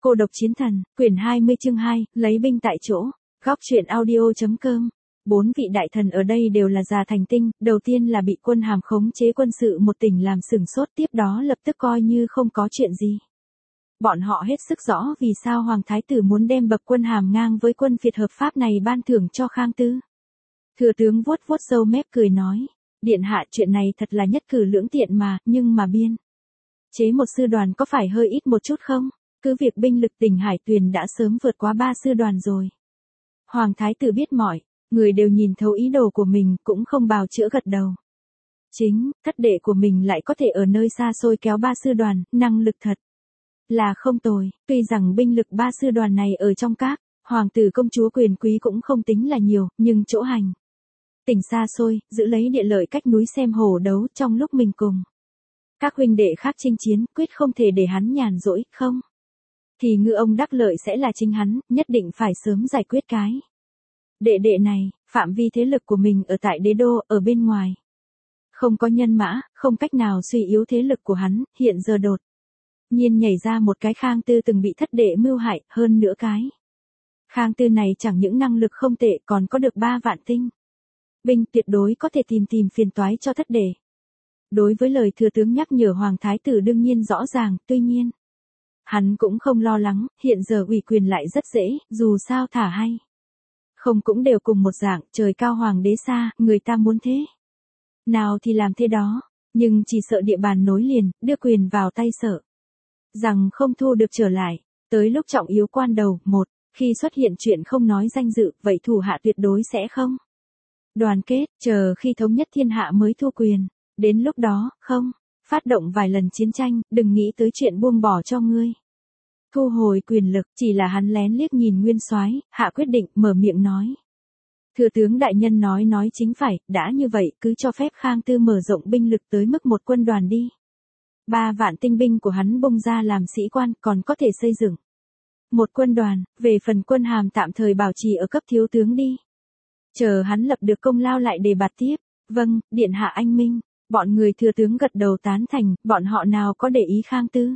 Cô độc chiến thần, quyển 20 chương 2, lấy binh tại chỗ, góc truyện audio.com. 4 vị đại thần ở đây đều là già thành tinh, đầu tiên là bị quân Hàm khống chế quân sự một tỉnh làm sửng sốt, tiếp đó lập tức coi như không có chuyện gì. Bọn họ hết sức rõ vì sao Hoàng Thái Tử muốn đem bậc quân Hàm ngang với quân Việt hợp pháp này ban thưởng cho Khang Tư. Thừa tướng vuốt vuốt râu mép cười nói, điện hạ chuyện này thật là nhất cử lưỡng tiện mà, nhưng mà biên chế một sư đoàn có phải hơi ít một chút không? Cứ việc binh lực tỉnh Hải Tuyền đã sớm vượt quá 3 sư đoàn rồi. Hoàng Thái Tử biết mọi người đều nhìn thấu ý đồ của mình, cũng không bào chữa gật đầu. Chính, thất đệ của mình lại có thể ở nơi xa xôi kéo 3 sư đoàn, năng lực thật là không tồi. Tuy rằng binh lực 3 sư đoàn này ở trong các hoàng tử công chúa quyền quý cũng không tính là nhiều, nhưng chỗ hành tỉnh xa xôi, giữ lấy địa lợi cách núi xem hổ đấu trong lúc mình cùng các huynh đệ khác chinh chiến, quyết không thể để hắn nhàn rỗi, không thì ngư ông đắc lợi sẽ là chính hắn, nhất định phải sớm giải quyết cái đệ đệ này. Phạm vi thế lực của mình ở tại đế đô, ở bên ngoài không có nhân mã, không cách nào suy yếu thế lực của hắn, hiện giờ đột nhiên nhảy ra một cái Khang Tư từng bị thất đệ mưu hại, hơn nữa cái Khang Tư này chẳng những năng lực không tệ, còn có được 3 vạn tinh binh, tuyệt đối có thể tìm phiền toái cho thất đệ. Đối với lời thừa tướng nhắc nhở, Hoàng Thái Tử đương nhiên rõ ràng, tuy nhiên hắn cũng không lo lắng, hiện giờ ủy quyền lại rất dễ, dù sao thả hay không cũng đều cùng một dạng, trời cao hoàng đế xa, người ta muốn thế nào thì làm thế đó, nhưng chỉ sợ địa bàn nối liền, đưa quyền vào tay sợ rằng không thu được trở lại. Tới lúc trọng yếu quan đầu, khi xuất hiện chuyện không nói danh dự, vậy thủ hạ tuyệt đối sẽ không đoàn kết, chờ khi thống nhất thiên hạ mới thu quyền. Đến lúc đó, không phát động vài lần chiến tranh, đừng nghĩ tới chuyện buông bỏ cho ngươi thu hồi quyền lực. Chỉ là hắn lén liếc nhìn Nguyên Soái, hạ quyết định, mở miệng nói, thừa tướng đại nhân nói chính phải, đã như vậy cứ cho phép Khang Tư mở rộng binh lực tới mức một quân đoàn đi. 3 vạn tinh binh của hắn bung ra làm sĩ quan, còn có thể xây dựng một quân đoàn. Về phần quân Hàm tạm thời bảo trì ở cấp thiếu tướng đi, chờ hắn lập được công lao lại đề bạt tiếp. Vâng, điện hạ anh minh. Bọn người thừa tướng gật đầu tán thành, bọn họ nào có để ý Khang Tư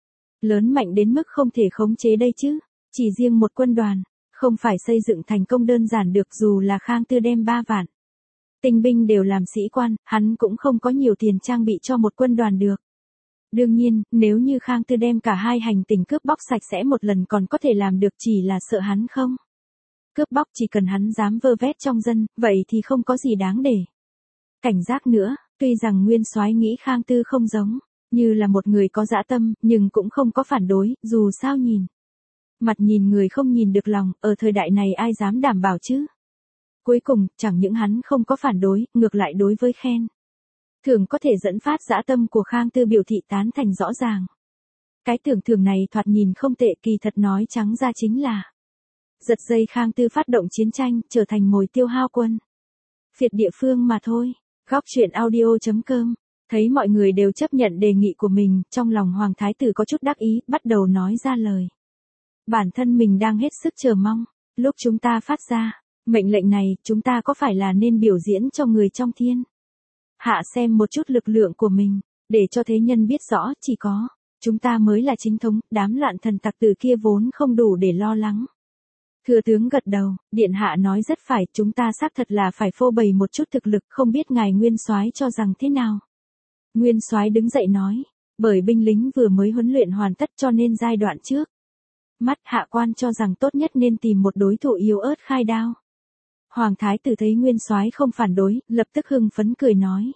lớn mạnh đến mức không thể khống chế đây chứ. Chỉ riêng một quân đoàn không phải xây dựng thành công đơn giản được, dù là Khang Tư đem 3 vạn tinh binh đều làm sĩ quan, hắn cũng không có nhiều tiền trang bị cho một quân đoàn được. Đương nhiên, nếu như Khang Tư đem cả 2 hành tỉnh cướp bóc sạch sẽ một lần còn có thể làm được, chỉ là sợ hắn không cướp bóc, chỉ cần hắn dám vơ vét trong dân, vậy thì không có gì đáng để cảnh giác nữa. Tuy rằng Nguyên Soái nghĩ Khang Tư không giống như là một người có dã tâm, nhưng cũng không có phản đối, dù sao nhìn mặt nhìn người không nhìn được lòng, ở thời đại này ai dám đảm bảo chứ. Cuối cùng, chẳng những hắn không có phản đối, ngược lại đối với khen thưởng có thể dẫn phát dã tâm của Khang Tư biểu thị tán thành rõ ràng. Cái tưởng thưởng này thoạt nhìn không tệ, kỳ thật nói trắng ra chính là giật dây Khang Tư phát động chiến tranh, trở thành mồi tiêu hao quân phiệt địa phương mà thôi. Góc truyện audio.com. Thấy mọi người đều chấp nhận đề nghị của mình, trong lòng Hoàng Thái Tử có chút đắc ý, bắt đầu nói ra lời bản thân mình đang hết sức chờ mong. Lúc chúng ta phát ra mệnh lệnh này, chúng ta có phải là nên biểu diễn cho người trong thiên hạ xem một chút lực lượng của mình, để cho thế nhân biết rõ chỉ có chúng ta mới là chính thống, đám loạn thần tặc tử kia vốn không đủ để lo lắng. Thừa tướng gật đầu, điện hạ nói rất phải, chúng ta xác thật là phải phô bày một chút thực lực, không biết ngài Nguyên Soái cho rằng thế nào. Nguyên Soái đứng dậy nói, bởi binh lính vừa mới huấn luyện hoàn tất cho nên giai đoạn trước mắt hạ quan cho rằng tốt nhất nên tìm một đối thủ yếu ớt khai đao. Hoàng Thái Tử thấy Nguyên Soái không phản đối, lập tức hưng phấn cười nói,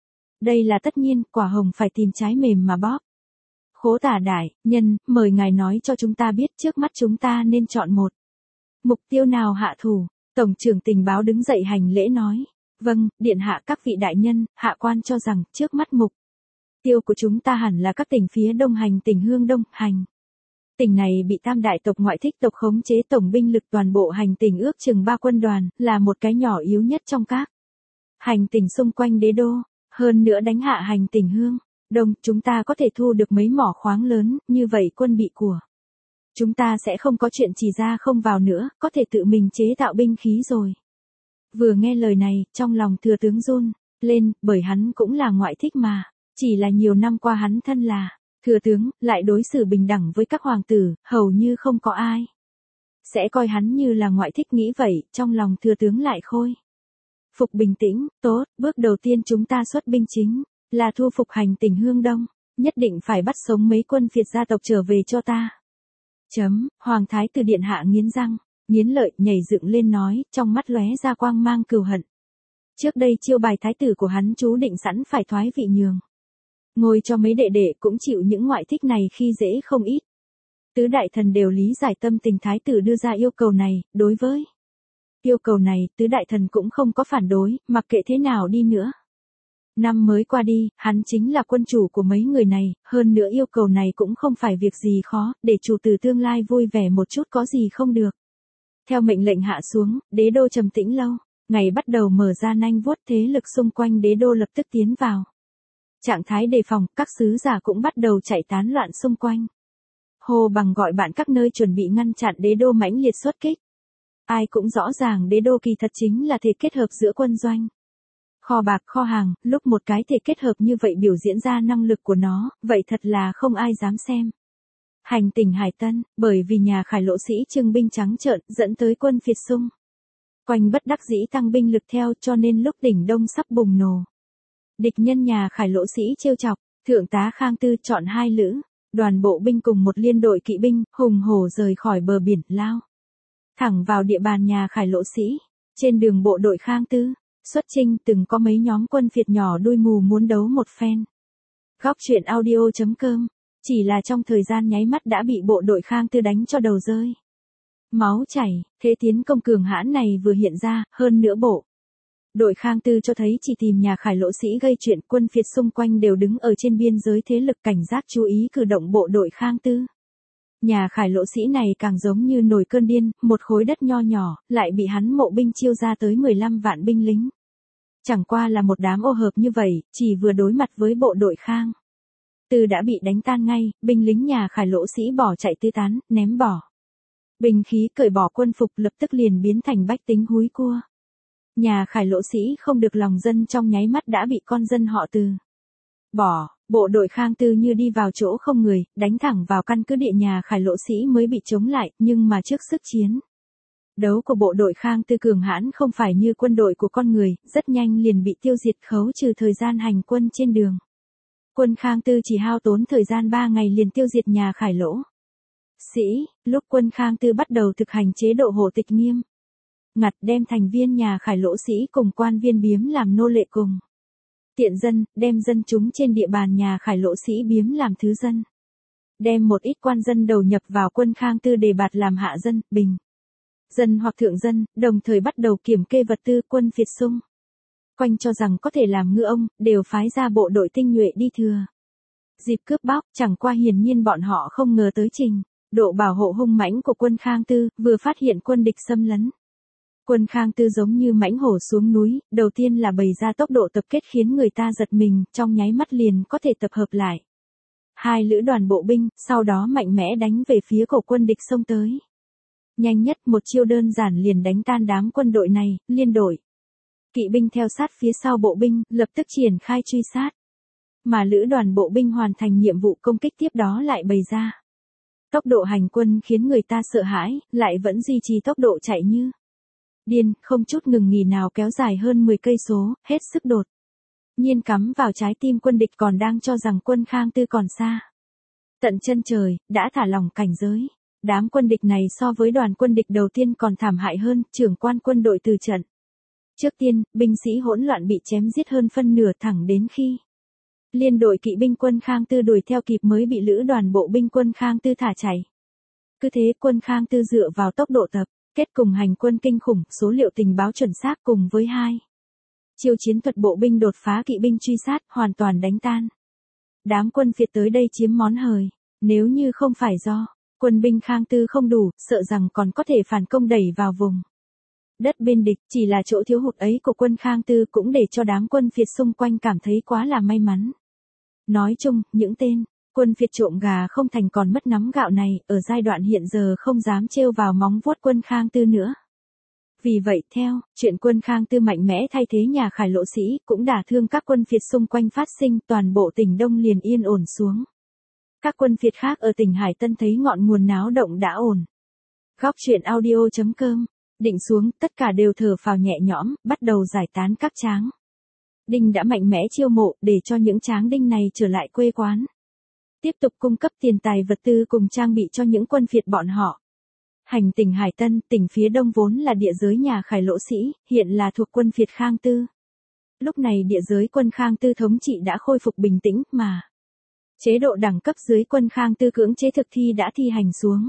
đây là tất nhiên, quả hồng phải tìm trái mềm mà bóp. Khố Tả đại nhân, mời ngài nói cho chúng ta biết trước mắt chúng ta nên chọn một mục tiêu nào hạ thủ. Tổng trưởng tình báo đứng dậy hành lễ nói, vâng, điện hạ các vị đại nhân, hạ quan cho rằng trước mắt mục tiêu của chúng ta hẳn là các tỉnh phía đông hành tỉnh Hương Đông. Hành tỉnh này bị Tam đại tộc ngoại thích tộc khống chế, tổng binh lực toàn bộ hành tỉnh ước chừng 3 quân đoàn, là một cái nhỏ yếu nhất trong các hành tỉnh xung quanh đế đô. Hơn nữa đánh hạ hành tỉnh Hương Đông, chúng ta có thể thu được mấy mỏ khoáng lớn, như vậy quân bị của chúng ta sẽ không có chuyện chỉ ra không vào nữa, có thể tự mình chế tạo binh khí rồi. Vừa nghe lời này, trong lòng thừa tướng run lên, bởi hắn cũng là ngoại thích mà. Chỉ là nhiều năm qua hắn thân là Thừa tướng, lại đối xử bình đẳng với các hoàng tử, hầu như không có ai sẽ coi hắn như là ngoại thích, nghĩ vậy, trong lòng thừa tướng lại khôi phục bình tĩnh. Tốt, bước đầu tiên chúng ta xuất binh chính là thu phục hành tỉnh Hương Đông, nhất định phải bắt sống mấy quân phiệt gia tộc trở về cho ta. Hoàng thái tử điện hạ nghiến răng, nghiến lợi, nhảy dựng lên nói, trong mắt lóe ra quang mang cừu hận. Trước đây chiêu bài thái tử của hắn chú định sẵn phải thoái vị nhường ngôi cho mấy đệ đệ, cũng chịu những ngoại thích này khi dễ không ít. Tứ đại thần đều lý giải tâm tình thái tử đưa ra yêu cầu này, đối với yêu cầu này, tứ đại thần cũng không có phản đối, mặc kệ thế nào đi nữa. Năm mới qua đi, hắn chính là quân chủ của mấy người này, hơn nữa yêu cầu này cũng không phải việc gì khó, để chủ tử tương lai vui vẻ một chút có gì không được. Theo mệnh lệnh hạ xuống, đế đô trầm tĩnh lâu, ngày bắt đầu mở ra nanh vuốt, thế lực xung quanh đế đô lập tức tiến vào trạng thái đề phòng, các sứ giả cũng bắt đầu chạy tán loạn xung quanh. Hồ Bằng gọi bạn các nơi chuẩn bị ngăn chặn đế đô mãnh liệt xuất kích. Ai cũng rõ ràng đế đô kỳ thật chính là thể kết hợp giữa quân doanh, kho bạc, kho hàng, lúc một cái thể kết hợp như vậy biểu diễn ra năng lực của nó, vậy thật là không ai dám xem. Hành tỉnh Hải Tân, bởi vì nhà Khải Lỗ sĩ trưng binh trắng trợn, dẫn tới quân phiệt xung quanh bất đắc dĩ tăng binh lực theo, cho nên lúc đỉnh đông sắp bùng nổ, địch nhân nhà Khải Lỗ sĩ trêu chọc, thượng tá Khang Tư chọn 2 lữ đoàn bộ binh cùng một liên đội kỵ binh, hùng hổ rời khỏi bờ biển, lao thẳng vào địa bàn nhà Khải Lỗ sĩ. Trên đường bộ đội Khang Tư xuất chinh, từng có mấy nhóm quân phiệt nhỏ đuôi mù muốn đấu một phen. Góc truyện audio.com, chỉ là trong thời gian nháy mắt đã bị bộ đội Khang Tư đánh cho đầu rơi máu chảy. Thế tiến công cường hãn này vừa hiện ra, hơn nữa bộ đội Khang Tư cho thấy chỉ tìm nhà Khải Lỗ sĩ gây chuyện, quân phiệt xung quanh đều đứng ở trên biên giới thế lực cảnh giác chú ý cử động bộ đội Khang Tư. Nhà Khải Lỗ sĩ này càng giống như nổi cơn điên, một khối đất nho nhỏ, lại bị hắn mộ binh chiêu ra tới 15 vạn binh lính. Chẳng qua là một đám ô hợp như vậy, chỉ vừa đối mặt với bộ đội Khang Tư đã bị đánh tan ngay, binh lính nhà Khải Lỗ sĩ bỏ chạy tứ tán, ném bỏ binh khí, cởi bỏ quân phục, lập tức liền biến thành bách tính húi cua. Nhà Khải Lỗ sĩ không được lòng dân, trong nháy mắt đã bị con dân họ Từ bỏ. Bộ đội Khang Tư như đi vào chỗ không người, đánh thẳng vào căn cứ địa nhà Khải Lỗ sĩ mới bị chống lại, nhưng mà trước sức chiến đấu của bộ đội Khang Tư cường hãn không phải như quân đội của con người, rất nhanh liền bị tiêu diệt, khấu trừ thời gian hành quân trên đường. Quân Khang Tư chỉ hao tốn thời gian 3 ngày liền tiêu diệt nhà Khải Lỗ sĩ. Lúc quân Khang Tư bắt đầu thực hành chế độ hộ tịch nghiêm ngặt, đem thành viên nhà Khải Lỗ sĩ cùng quan viên biếm làm nô lệ cùng tiện dân, đem dân chúng trên địa bàn nhà Khải Lỗ sĩ biếm làm thứ dân. Đem một ít quan dân đầu nhập vào quân Khang Tư đề bạt làm hạ dân, bình dân hoặc thượng dân, đồng thời bắt đầu kiểm kê vật tư. Quân phiệt xung quanh cho rằng có thể làm ngư ông, đều phái ra bộ đội tinh nhuệ đi thừa dịp cướp bóc, chẳng qua hiển nhiên bọn họ không ngờ tới trình độ bảo hộ hung mãnh của quân Khang Tư, vừa phát hiện quân địch xâm lấn. Quân Khang Tư giống như mãnh hổ xuống núi, đầu tiên là bày ra tốc độ tập kết khiến người ta giật mình, trong nháy mắt liền có thể tập hợp lại 2 lữ đoàn bộ binh, sau đó mạnh mẽ đánh về phía của quân địch xông tới. Nhanh nhất, một chiêu đơn giản liền đánh tan đám quân đội này, liên đội kỵ binh theo sát phía sau bộ binh, lập tức triển khai truy sát. Mà lữ đoàn bộ binh hoàn thành nhiệm vụ công kích tiếp đó lại bày ra tốc độ hành quân khiến người ta sợ hãi, lại vẫn duy trì tốc độ chạy như điên, không chút ngừng nghỉ nào, kéo dài hơn 10 cây số, hết sức đột nhiên cắm vào trái tim quân địch còn đang cho rằng quân Khang Tư còn xa tận chân trời, đã thả lỏng cảnh giới. Đám quân địch này so với đoàn quân địch đầu tiên còn thảm hại hơn, trưởng quan quân đội từ trận. Trước tiên, binh sĩ hỗn loạn bị chém giết hơn phân nửa, thẳng đến khi liên đội kỵ binh quân Khang Tư đuổi theo kịp mới bị lữ đoàn bộ binh quân Khang Tư thả chạy. Cứ thế quân Khang Tư dựa vào tốc độ tập kết cùng hành quân kinh khủng, số liệu tình báo chuẩn xác cùng với 2 chiêu chiến thuật bộ binh đột phá kỵ binh truy sát, hoàn toàn đánh tan đám quân phiệt tới đây chiếm món hời. Nếu như không phải do quân binh Khang Tư không đủ, sợ rằng còn có thể phản công đẩy vào vùng đất bên địch, chỉ là chỗ thiếu hụt ấy của quân Khang Tư cũng để cho đám quân phiệt xung quanh cảm thấy quá là may mắn. Nói chung, những tên quân phiệt trộm gà không thành còn mất nắm gạo này, ở giai đoạn hiện giờ không dám trêu vào móng vuốt quân Khang Tư nữa. Vì vậy, theo chuyện quân Khang Tư mạnh mẽ thay thế nhà Khải Lỗ sĩ, cũng đả thương các quân phiệt xung quanh phát sinh, toàn bộ tỉnh Đông liền yên ổn xuống. Các quân phiệt khác ở tỉnh Hải Tân thấy ngọn nguồn náo động đã ổn. Góc truyện audio.com, định xuống, tất cả đều thở phào nhẹ nhõm, bắt đầu giải tán các tráng đinh đã mạnh mẽ chiêu mộ để cho những tráng đinh này trở lại quê quán. Tiếp tục cung cấp tiền tài vật tư cùng trang bị cho những quân phiệt bọn họ. Hành tỉnh Hải Tân, tỉnh phía đông vốn là địa giới nhà Khải Lỗ Sĩ, hiện là thuộc quân phiệt Khang Tư. Lúc này địa giới quân Khang Tư thống trị đã khôi phục bình tĩnh mà. Chế độ đẳng cấp dưới quân Khang Tư cưỡng chế thực thi đã thi hành xuống.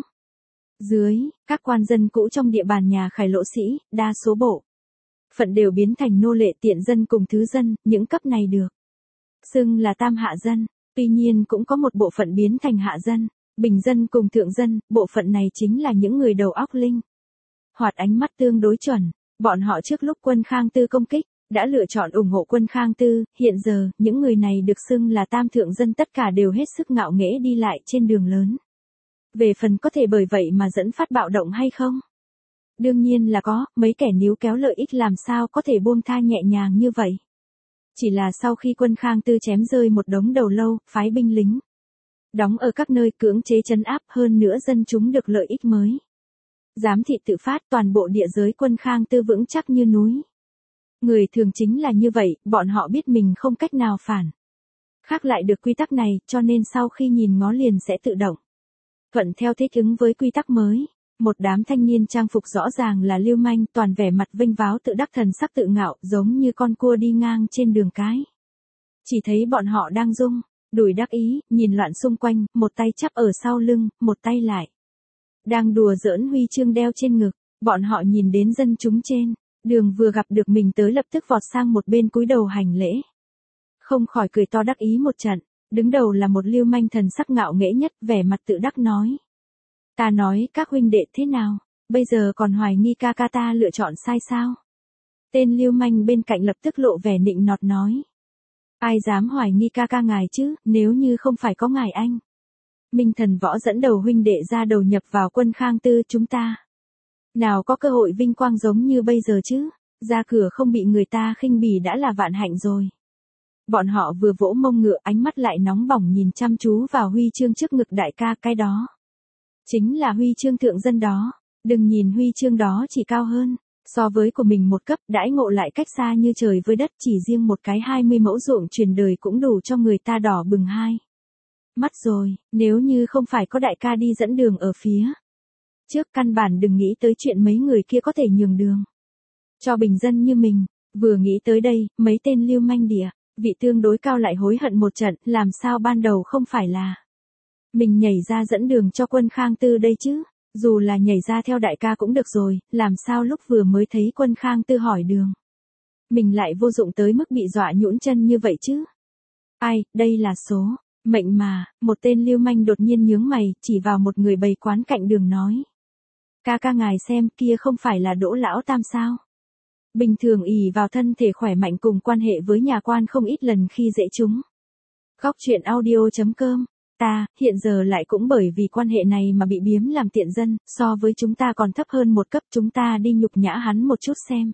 Dưới, các quan dân cũ trong địa bàn nhà Khải Lỗ Sĩ, đa số bộ phận đều biến thành nô lệ tiện dân cùng thứ dân, những cấp này được xưng là tam hạ dân. Tuy nhiên cũng có một bộ phận biến thành hạ dân, bình dân cùng thượng dân, bộ phận này chính là những người đầu óc linh hoạt, ánh mắt tương đối chuẩn. Bọn họ trước lúc quân Khang Tư công kích, đã lựa chọn ủng hộ quân Khang Tư, hiện giờ, những người này được xưng là tam thượng dân tất cả đều hết sức ngạo nghễ đi lại trên đường lớn. Về phần có thể bởi vậy mà dẫn phát bạo động hay không? Đương nhiên là có, mấy kẻ níu kéo lợi ích làm sao có thể buông tha nhẹ nhàng như vậy. Chỉ là sau khi quân Khang Tư chém rơi một đống đầu lâu, phái binh lính đóng ở các nơi cưỡng chế trấn áp, hơn nữa dân chúng được lợi ích mới. Giám thị tự phát, toàn bộ địa giới quân Khang Tư vững chắc như núi. Người thường chính là như vậy, bọn họ biết mình không cách nào phản khác lại được quy tắc này, cho nên sau khi nhìn ngó liền sẽ tự động thuận theo thích ứng với quy tắc mới. Một đám thanh niên trang phục rõ ràng là lưu manh, toàn vẻ mặt vênh váo tự đắc, thần sắc tự ngạo, giống như con cua đi ngang trên đường cái. Chỉ thấy bọn họ đang rung đùi đắc ý, nhìn loạn xung quanh, một tay chắp ở sau lưng, một tay lại đang đùa giỡn huy chương đeo trên ngực. Bọn họ nhìn đến dân chúng trên đường vừa gặp được mình tới lập tức vọt sang một bên cúi đầu hành lễ. Không khỏi cười to đắc ý một trận. Đứng đầu là một lưu manh thần sắc ngạo nghễ nhất, vẻ mặt tự đắc nói: Ta nói các huynh đệ thế nào, bây giờ còn hoài nghi ca ca ta lựa chọn sai sao? Tên lưu manh bên cạnh lập tức lộ vẻ nịnh nọt nói: Ai dám hoài nghi ca ca ngài chứ, nếu như không phải có ngài anh Minh Thần Võ dẫn đầu huynh đệ ra đầu nhập vào quân Khang Tư, chúng ta nào có cơ hội vinh quang giống như bây giờ chứ, ra cửa không bị người ta khinh bỉ đã là vạn hạnh rồi. Bọn họ vừa vỗ mông ngựa, ánh mắt lại nóng bỏng nhìn chăm chú vào huy chương trước ngực đại ca, cái đó chính là huy chương thượng dân đó. Đừng nhìn huy chương đó chỉ cao hơn so với của mình một cấp, đãi ngộ lại cách xa như trời với đất, chỉ riêng một cái 20 mẫu ruộng truyền đời cũng đủ cho người ta đỏ bừng hai mắt rồi. Nếu như không phải có đại ca đi dẫn đường ở phía trước, căn bản đừng nghĩ tới chuyện mấy người kia có thể nhường đường cho bình dân như mình. Vừa nghĩ tới đây, mấy tên lưu manh địa vị tương đối cao lại hối hận một trận, làm sao ban đầu không phải là mình nhảy ra dẫn đường cho quân Khang Tư đây chứ, dù là nhảy ra theo đại ca cũng được rồi, làm sao lúc vừa mới thấy quân Khang Tư hỏi đường, mình lại vô dụng tới mức bị dọa nhũn chân như vậy chứ. Ai, đây là số mệnh mà. Một tên lưu manh đột nhiên nhướng mày, chỉ vào một người bày quán cạnh đường nói: Ca ca ngài xem, kia không phải là Đỗ lão tam sao? Bình thường ỷ vào thân thể khỏe mạnh cùng quan hệ với nhà quan không ít lần khi dễ chúng. Góc truyện audio.com, ta, hiện giờ lại cũng bởi vì quan hệ này mà bị biếm làm tiện dân, so với chúng ta còn thấp hơn một cấp, chúng ta đi nhục nhã hắn một chút xem.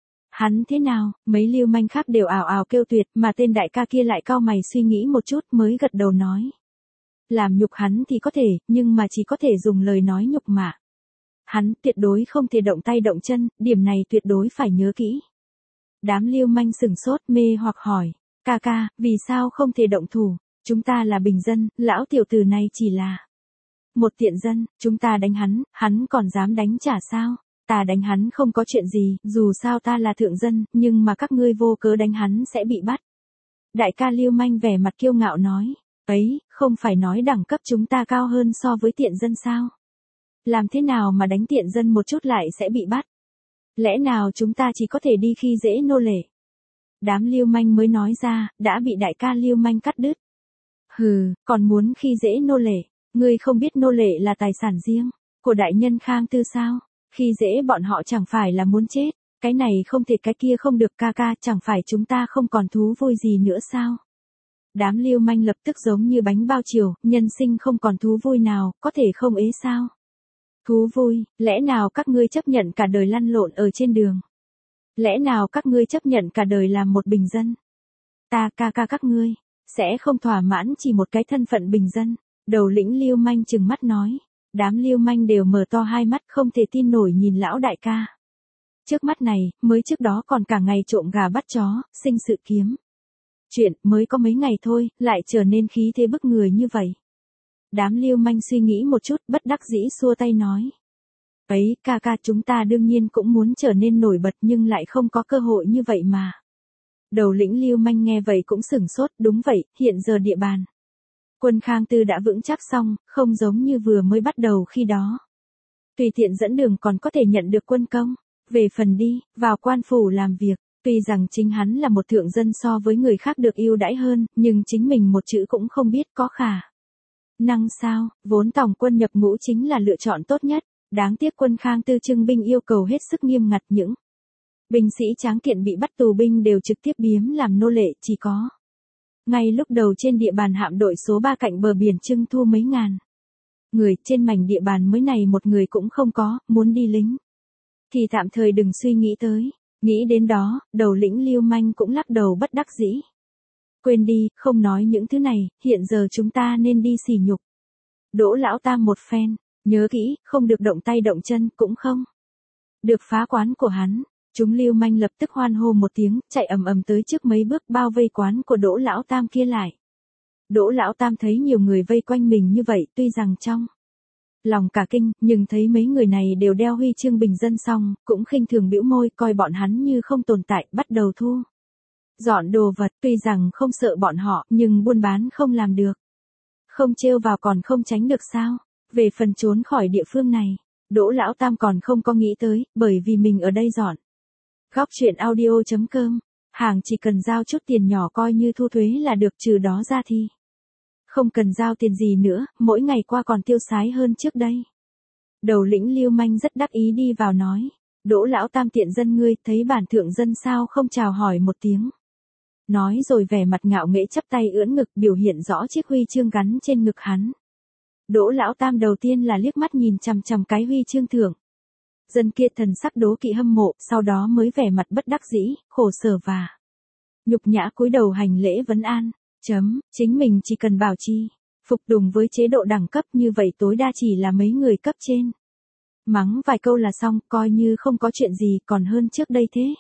Hắn thế nào? Mấy lưu manh khác đều ào ào kêu tuyệt, mà tên đại ca kia lại cau mày suy nghĩ một chút mới gật đầu nói: Làm nhục hắn thì có thể, nhưng mà chỉ có thể dùng lời nói nhục mạ hắn, tuyệt đối không thể động tay động chân, điểm này tuyệt đối phải nhớ kỹ. Đám lưu manh sửng sốt mê hoặc hỏi: Ca ca, vì sao không thể động thủ? Chúng ta là bình dân, lão tiểu tử này chỉ là một tiện dân, chúng ta đánh hắn, hắn còn dám đánh trả sao? Ta đánh hắn không có chuyện gì, dù sao ta là thượng dân, nhưng mà các ngươi vô cớ đánh hắn sẽ bị bắt. Đại ca lưu manh vẻ mặt kiêu ngạo nói: Ấy, không phải nói đẳng cấp chúng ta cao hơn so với tiện dân sao? Làm thế nào mà đánh tiện dân một chút lại sẽ bị bắt? Lẽ nào chúng ta chỉ có thể đi khi dễ nô lệ? Đám lưu manh mới nói ra, đã bị đại ca lưu manh cắt đứt. Hừ, còn muốn khi dễ nô lệ? Ngươi không biết nô lệ là tài sản riêng của đại nhân Khang Tư sao? Khi dễ bọn họ chẳng phải là muốn chết? Cái này không thể cái kia không được, ca ca, chẳng phải chúng ta không còn thú vui gì nữa sao? Đám lưu manh lập tức giống như bánh bao chiều, nhân sinh không còn thú vui nào, có thể không ế sao? Thú vui, lẽ nào các ngươi chấp nhận cả đời lăn lộn ở trên đường? Lẽ nào các ngươi chấp nhận cả đời làm một bình dân? Ta, ca ca các ngươi sẽ không thỏa mãn chỉ một cái thân phận bình dân. Đầu lĩnh lưu manh trừng mắt nói. Đám lưu manh đều mở to hai mắt không thể tin nổi nhìn lão đại ca. Trước mắt này, mới trước đó còn cả ngày trộm gà bắt chó, sinh sự kiếm. Chuyện mới có mấy ngày thôi, lại trở nên khí thế bức người như vậy. Đám lưu manh suy nghĩ một chút, bất đắc dĩ xua tay nói. Ấy, ca ca chúng ta đương nhiên cũng muốn trở nên nổi bật nhưng lại không có cơ hội như vậy mà. Đầu lĩnh lưu manh nghe vậy cũng sửng sốt, đúng vậy, hiện giờ địa bàn. Quân Khang Tư đã vững chắc xong, không giống như vừa mới bắt đầu khi đó. Tùy tiện dẫn đường còn có thể nhận được quân công. Về phần đi, vào quan phủ làm việc, tuy rằng chính hắn là một thượng dân so với người khác được ưu đãi hơn, nhưng chính mình một chữ cũng không biết có khả năng sao, vốn tòng quân nhập ngũ chính là lựa chọn tốt nhất. Đáng tiếc Quân Khang Tư trưng binh yêu cầu hết sức nghiêm ngặt, những binh sĩ tráng kiện bị bắt tù binh đều trực tiếp biếm làm nô lệ, chỉ có. Ngay lúc đầu trên địa bàn hạm đội số 3 cạnh bờ biển trưng thu mấy ngàn người, trên mảnh địa bàn mới này một người cũng không có, muốn đi lính thì tạm thời đừng suy nghĩ tới. Nghĩ đến đó, đầu lĩnh lưu manh cũng lắc đầu bất đắc dĩ. Quên đi, không nói những thứ này, hiện giờ chúng ta nên đi sỉ nhục Đỗ lão tam một phen, nhớ kỹ, không được động tay động chân, cũng không được phá quán của hắn. Chúng lưu manh lập tức hoan hô một tiếng, chạy ầm ầm tới trước mấy bước bao vây quán của Đỗ lão tam kia lại. Đỗ lão tam thấy nhiều người vây quanh mình như vậy, tuy rằng trong lòng cả kinh, nhưng thấy mấy người này đều đeo huy chương bình dân xong, cũng khinh thường bĩu môi, coi bọn hắn như không tồn tại, bắt đầu thu dọn đồ vật. Tuy rằng không sợ bọn họ, nhưng buôn bán không làm được, không trêu vào còn không tránh được sao. Về phần trốn khỏi địa phương này, Đỗ lão tam còn không có nghĩ tới, bởi vì mình ở đây dọn. Góc truyện audio.com, hàng chỉ cần giao chút tiền nhỏ coi như thu thuế là được, trừ đó ra thì không cần giao tiền gì nữa, mỗi ngày qua còn tiêu xái hơn trước đây. Đầu lĩnh lưu manh rất đắc ý đi vào nói. Đỗ lão tam tiện dân ngươi, thấy bản thượng dân sao không chào hỏi một tiếng. Nói rồi vẻ mặt ngạo nghễ chắp tay ưỡn ngực, biểu hiện rõ chiếc huy chương gắn trên ngực hắn. Đỗ lão tam đầu tiên là liếc mắt nhìn chằm chằm cái huy chương thưởng dân kia, thần sắc đố kỵ hâm mộ, sau đó mới vẻ mặt bất đắc dĩ, khổ sở và nhục nhã cúi đầu hành lễ vấn an. Chính mình chỉ cần bảo trì phục tùng với chế độ đẳng cấp như vậy, tối đa chỉ là mấy người cấp trên mắng vài câu là xong, coi như không có chuyện gì, còn hơn trước đây thế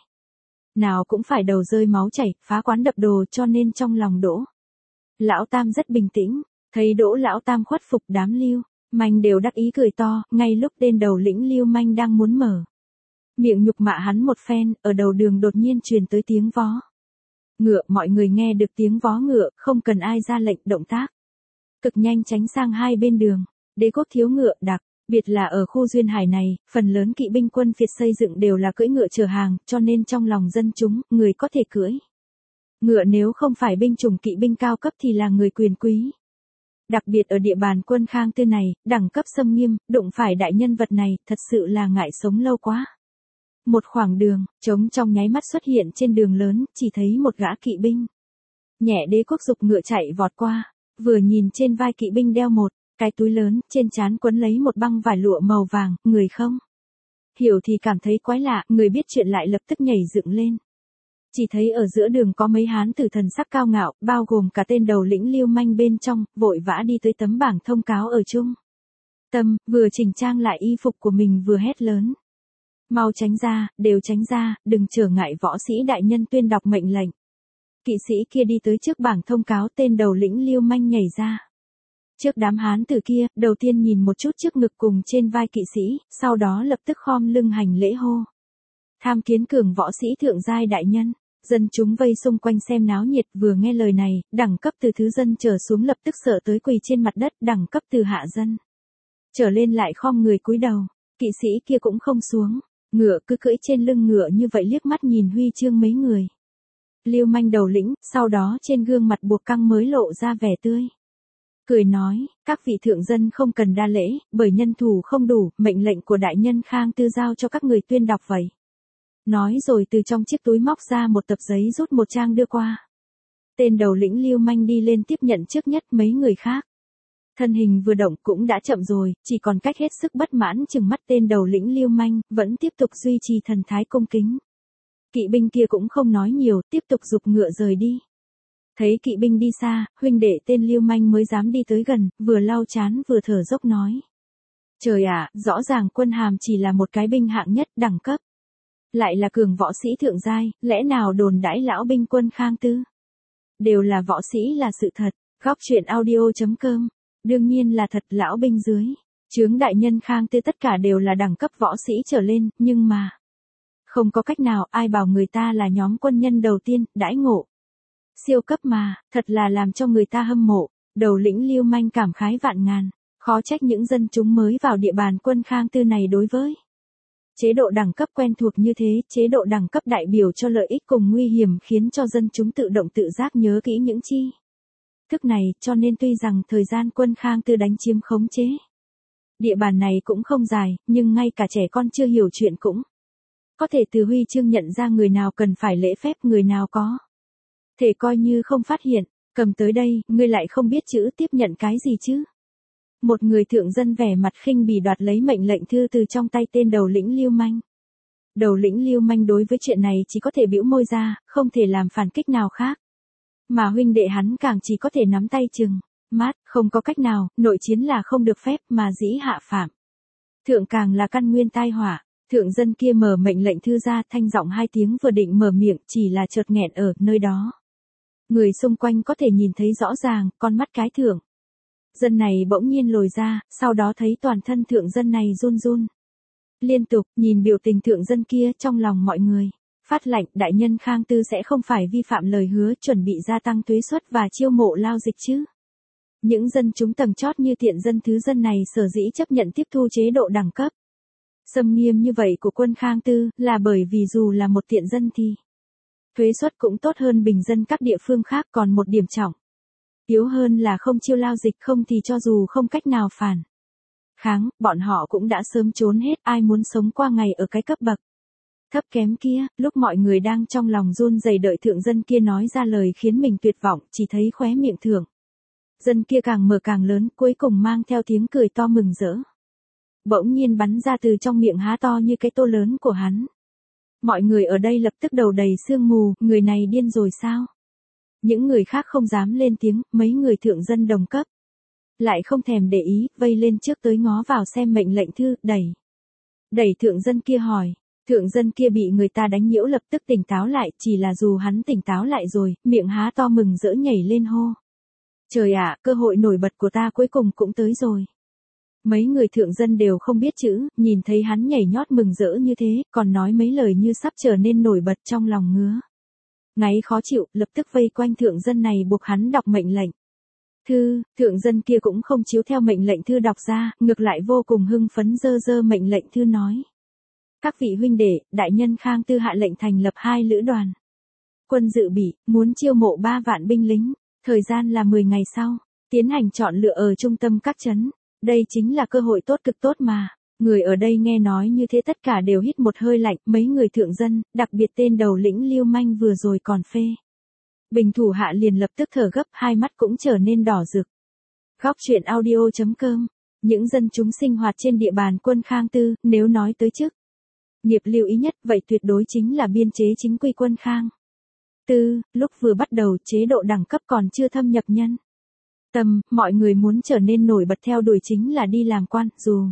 nào cũng phải đầu rơi máu chảy, phá quán đập đồ, cho nên trong lòng Đỗ lão tam rất bình tĩnh. Thấy Đỗ lão tam khuất phục, đám lưu manh đều đắc ý cười to. Ngay lúc tên đầu lĩnh lưu manh đang muốn mở miệng nhục mạ hắn một phen, ở đầu đường đột nhiên truyền tới tiếng vó ngựa. Mọi người nghe được tiếng vó ngựa, không cần ai ra lệnh, động tác cực nhanh tránh sang hai bên đường. Đế quốc thiếu ngựa, đặc biệt là ở khu duyên hải này, phần lớn kỵ binh quân Việt xây dựng đều là cưỡi ngựa chở hàng, cho nên trong lòng dân chúng, người có thể cưỡi ngựa nếu không phải binh chủng kỵ binh cao cấp thì là người quyền quý. Đặc biệt ở địa bàn Quân Khang Tư này, đẳng cấp xâm nghiêm, đụng phải đại nhân vật này, thật sự là ngại sống lâu quá. Một khoảng đường, trống trong nháy mắt xuất hiện trên đường lớn, chỉ thấy một gã kỵ binh nhẹ đế quốc dục ngựa chạy vọt qua. Vừa nhìn trên vai kỵ binh đeo một cái túi lớn, trên trán quấn lấy một băng vải lụa màu vàng, người không hiểu thì cảm thấy quái lạ, người biết chuyện lại lập tức nhảy dựng lên. Chỉ thấy ở giữa đường có mấy hán tử thần sắc cao ngạo, bao gồm cả tên đầu lĩnh lưu manh bên trong, vội vã đi tới tấm bảng thông cáo ở trung tâm, vừa chỉnh trang lại y phục của mình vừa hét lớn. Mau tránh ra, đều tránh ra, đừng trở ngại võ sĩ đại nhân tuyên đọc mệnh lệnh. Kỵ sĩ kia đi tới trước bảng thông cáo, tên đầu lĩnh lưu manh nhảy ra trước đám hán tử kia, đầu tiên nhìn một chút trước ngực cùng trên vai kỵ sĩ, sau đó lập tức khom lưng hành lễ hô. Tham kiến cường võ sĩ thượng giai đại nhân. Dân chúng vây xung quanh xem náo nhiệt, vừa nghe lời này, đẳng cấp từ thứ dân trở xuống lập tức sợ tới quỳ trên mặt đất, đẳng cấp từ hạ dân trở lên lại khom người cúi đầu. Kỵ sĩ kia cũng không xuống ngựa, cứ cưỡi trên lưng ngựa như vậy, liếc mắt nhìn huy chương mấy người lưu manh đầu lĩnh, sau đó trên gương mặt buộc căng mới lộ ra vẻ tươi cười nói, các vị thượng dân không cần đa lễ, bởi nhân thủ không đủ, mệnh lệnh của đại nhân Khang Tư giao cho các người tuyên đọc vậy. Nói rồi từ trong chiếc túi móc ra một tập giấy, rút một trang đưa qua. Tên đầu lĩnh lưu manh đi lên tiếp nhận trước nhất, mấy người khác thân hình vừa động cũng đã chậm rồi, chỉ còn cách hết sức bất mãn chừng mắt tên đầu lĩnh lưu manh, vẫn tiếp tục duy trì thần thái cung kính. Kỵ binh kia cũng không nói nhiều, tiếp tục giục ngựa rời đi. Thấy kỵ binh đi xa, huynh đệ tên Lưu Manh mới dám đi tới gần, vừa lau chán vừa thở dốc nói. Trời ạ, rõ ràng Quân Hàm chỉ là một cái binh hạng nhất đẳng cấp. Lại là cường võ sĩ thượng giai, lẽ nào đồn đãi lão binh Quân Khang Tư? Đều là võ sĩ là sự thật, góc truyện audio.com. Đương nhiên là thật, lão binh dưới chướng đại nhân Khang Tư tất cả đều là đẳng cấp võ sĩ trở lên, nhưng mà không có cách nào, ai bảo người ta là nhóm quân nhân đầu tiên, đãi ngộ siêu cấp mà, thật là làm cho người ta hâm mộ. Đầu lĩnh Lưu Manh cảm khái vạn ngàn, khó trách những dân chúng mới vào địa bàn Quân Khang Tư này đối với chế độ đẳng cấp quen thuộc như thế. Chế độ đẳng cấp đại biểu cho lợi ích cùng nguy hiểm, khiến cho dân chúng tự động tự giác nhớ kỹ những chi thức này, cho nên tuy rằng thời gian Quân Khang Tư đánh chiếm khống chế địa bàn này cũng không dài, nhưng ngay cả trẻ con chưa hiểu chuyện cũng có thể từ huy chương nhận ra người nào cần phải lễ phép, người nào có thể coi như không phát hiện. Cầm tới đây, ngươi lại không biết chữ tiếp nhận cái gì chứ? Một người thượng dân vẻ mặt khinh bỉ đoạt lấy mệnh lệnh thư từ trong tay tên đầu lĩnh Lưu Manh. Đầu lĩnh Lưu Manh đối với chuyện này chỉ có thể bĩu môi ra, không thể làm phản kích nào khác. Mà huynh đệ hắn càng chỉ có thể nắm tay chừng mắt, không có cách nào, nội chiến là không được phép mà dĩ hạ phạm. Thượng càng là căn nguyên tai họa. Thượng dân kia mở mệnh lệnh thư ra, thanh giọng hai tiếng vừa định mở miệng, chỉ là chợt nghẹn ở nơi đó. Người xung quanh có thể nhìn thấy rõ ràng, con mắt cái thượng dân này bỗng nhiên lồi ra, sau đó thấy toàn thân thượng dân này run run liên tục. Nhìn biểu tình thượng dân kia, trong lòng mọi người phát lạnh, đại nhân Khang Tư sẽ không phải vi phạm lời hứa chuẩn bị gia tăng thuế suất và chiêu mộ lao dịch chứ? Những dân chúng tầng chót như thiện dân thứ dân này sở dĩ chấp nhận tiếp thu chế độ đẳng cấp xâm nghiêm như vậy của Quân Khang Tư, là bởi vì dù là một thiện dân thì thuế suất cũng tốt hơn bình dân các địa phương khác. Còn một điểm trọng yếu hơn là không chiêu lao dịch, không thì cho dù không cách nào phản kháng, bọn họ cũng đã sớm trốn hết. Ai muốn sống qua ngày ở cái cấp bậc thấp kém kia? Lúc mọi người đang trong lòng run rẩy đợi thượng dân kia nói ra lời khiến mình tuyệt vọng, chỉ thấy khóe miệng thượng dân kia càng mở càng lớn, cuối cùng mang theo tiếng cười to mừng rỡ. Bỗng nhiên bắn ra từ trong miệng há to như cái tô lớn của hắn. Mọi người ở đây lập tức đầu đầy sương mù, người này điên rồi sao? Những người khác không dám lên tiếng, mấy người thượng dân đồng cấp lại không thèm để ý, vây lên trước tới ngó vào xem mệnh lệnh thư, đẩy thượng dân kia hỏi. Thượng dân kia bị người ta đánh nhiễu lập tức tỉnh táo lại, chỉ là dù hắn tỉnh táo lại rồi, miệng há to mừng rỡ nhảy lên hô. Trời ạ, cơ hội nổi bật của ta cuối cùng cũng tới rồi. Mấy người thượng dân đều không biết chữ, nhìn thấy hắn nhảy nhót mừng rỡ như thế, còn nói mấy lời như sắp trở nên nổi bật, trong lòng ngứa ngáy khó chịu, lập tức vây quanh thượng dân này buộc hắn đọc mệnh lệnh thư. Thượng dân kia cũng không chiếu theo mệnh lệnh thư đọc ra, ngược lại vô cùng hưng phấn giơ mệnh lệnh thư nói. Các vị huynh đệ, đại nhân Khang Tư hạ lệnh thành lập 2 lữ đoàn quân dự bị, muốn chiêu mộ 3 vạn binh lính, thời gian là 10 ngày sau, tiến hành chọn lựa ở trung tâm các trấn. Đây chính là cơ hội tốt cực tốt mà. Người ở đây nghe nói như thế tất cả đều hít một hơi lạnh, mấy người thượng dân, đặc biệt tên đầu lĩnh Lưu Manh vừa rồi còn phê bình thủ hạ liền lập tức thở gấp, hai mắt cũng trở nên đỏ rực. Góc truyện audio.com. Những dân chúng sinh hoạt trên địa bàn Quân Khang Tư, nếu nói tới chức nghiệp lưu ý nhất, vậy tuyệt đối chính là biên chế chính quy Quân Khang Tư. Lúc vừa bắt đầu, chế độ đẳng cấp còn chưa thâm nhập nhân tâm, mọi người muốn trở nên nổi bật theo đuổi chính là đi làm quan, dù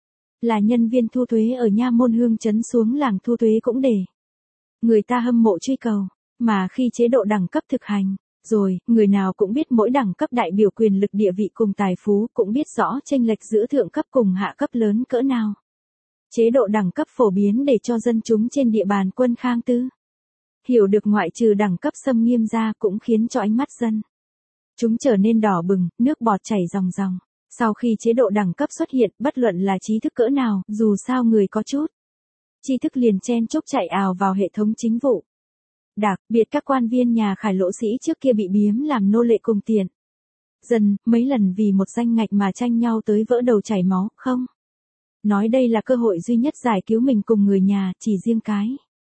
là nhân viên thu thuế ở nha môn hương trấn xuống làng thu thuế cũng để người ta hâm mộ truy cầu. Mà khi chế độ đẳng cấp thực hành rồi, người nào cũng biết mỗi đẳng cấp đại biểu quyền lực địa vị cùng tài phú, cũng biết rõ chênh lệch giữa thượng cấp cùng hạ cấp lớn cỡ nào. Chế độ đẳng cấp phổ biến để cho dân chúng trên địa bàn Quân Khang Tư hiểu được ngoại trừ đẳng cấp xâm nghiêm ra, cũng khiến cho ánh mắt dân chúng trở nên đỏ bừng, nước bọt chảy ròng ròng. Sau khi chế độ đẳng cấp xuất hiện, bất luận là trí thức cỡ nào, dù sao người có chút tri thức liền chen chúc chạy ào vào hệ thống chính vụ. Đặc biệt các quan viên nhà khải lỗ sĩ trước kia bị biếm làm nô lệ cùng tiền dần, mấy lần vì một danh ngạch mà tranh nhau tới vỡ đầu chảy máu, không nói đây là cơ hội duy nhất giải cứu mình cùng người nhà, chỉ riêng cái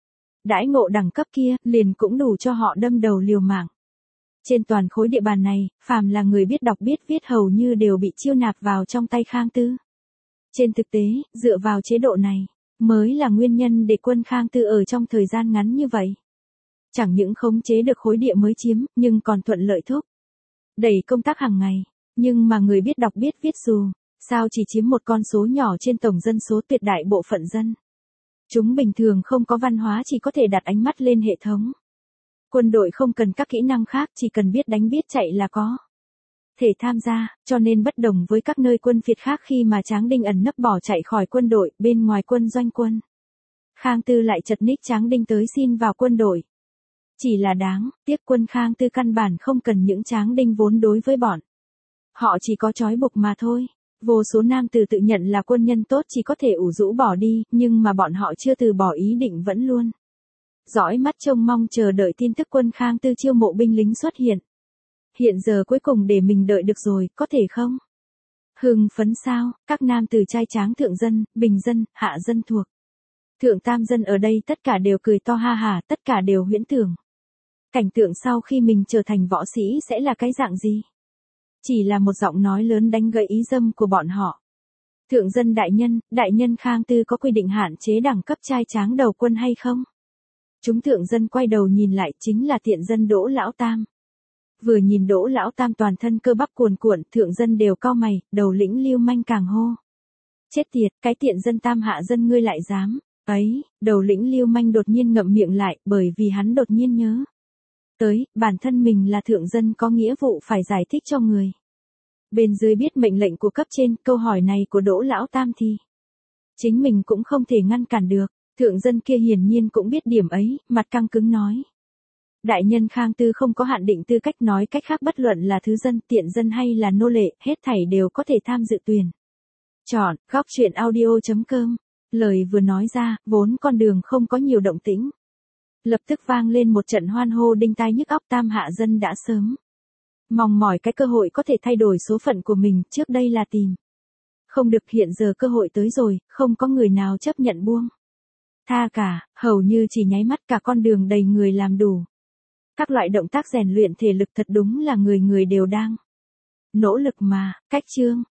đãi ngộ đẳng cấp kia, liền cũng đủ cho họ đâm đầu liều mạng. Trên toàn khối địa bàn này, phàm là người biết đọc biết viết hầu như đều bị chiêu nạp vào trong tay Khang Tư. Trên thực tế, dựa vào chế độ này, mới là nguyên nhân để Quân Khang Tư ở trong thời gian ngắn như vậy Chẳng những khống chế được khối địa mới chiếm, nhưng còn thuận lợi thúc đẩy công tác hàng ngày. Nhưng mà người biết đọc biết viết dù sao chỉ chiếm một con số nhỏ trên tổng dân số tuyệt đại bộ phận dân. Chúng bình thường không có văn hóa, chỉ có thể đặt ánh mắt lên hệ thống. Quân đội không cần các kỹ năng khác, chỉ cần biết đánh biết chạy là có thể tham gia, cho nên bất đồng với các nơi quân phiệt khác khi mà Tráng Đinh ẩn nấp bỏ chạy khỏi quân đội, bên ngoài quân doanh quân. Khang Tư lại chật ních Tráng Đinh tới xin vào quân đội. Chỉ là đáng tiếc quân Khang Tư căn bản không cần những Tráng Đinh vốn đối với bọn họ chỉ có trói buộc mà thôi. Vô số nam tử tự nhận là quân nhân tốt chỉ có thể ủ rũ bỏ đi, nhưng mà bọn họ chưa từ bỏ ý định, vẫn luôn dõi mắt trông mong chờ đợi tin tức quân Khang Tư chiêu mộ binh lính xuất hiện. Hiện giờ cuối cùng để mình đợi được rồi, có thể không? Hưng phấn sao? Các nam tử trai tráng thượng dân, bình dân, hạ dân thuộc thượng tam dân ở đây tất cả đều cười to ha hả, tất cả đều huyễn tưởng cảnh tượng sau khi mình trở thành võ sĩ sẽ là cái dạng gì. Chỉ là một giọng nói lớn đánh gãy ý dâm của bọn họ. Thượng dân đại nhân Khang Tư có quy định hạn chế đẳng cấp trai tráng đầu quân hay không? Chúng thượng dân quay đầu nhìn lại, chính là tiện dân Đỗ Lão Tam. Vừa nhìn Đỗ Lão Tam toàn thân cơ bắp cuồn cuộn, thượng dân đều cau mày, đầu lĩnh Lưu Manh càng hô. Chết tiệt, cái tiện dân Tam hạ dân ngươi lại dám. Ấy, đầu lĩnh Lưu Manh đột nhiên ngậm miệng lại, bởi vì hắn đột nhiên nhớ tới, bản thân mình là thượng dân có nghĩa vụ phải giải thích cho người bên dưới biết mệnh lệnh của cấp trên. Câu hỏi này của Đỗ Lão Tam thì chính mình cũng không thể ngăn cản được. Thượng dân kia hiển nhiên cũng biết điểm ấy, mặt căng cứng nói. Đại nhân Khang Tư không có hạn định tư cách, nói cách khác bất luận là thứ dân, tiện dân hay là nô lệ, hết thảy đều có thể tham dự tuyển chọn. Góc truyện audio.com. Lời vừa nói ra, vốn con đường không có nhiều động tĩnh, lập tức vang lên một trận hoan hô đinh tai nhức óc. Tam hạ dân đã sớm mong mỏi cái cơ hội có thể thay đổi số phận của mình, trước đây là tìm không được, hiện giờ cơ hội tới rồi, không có người nào chấp nhận buông tha cả, hầu như chỉ nháy mắt cả con đường đầy người làm đủ các loại động tác rèn luyện thể lực, thật đúng là người người đều đang nỗ lực mà. Cách chương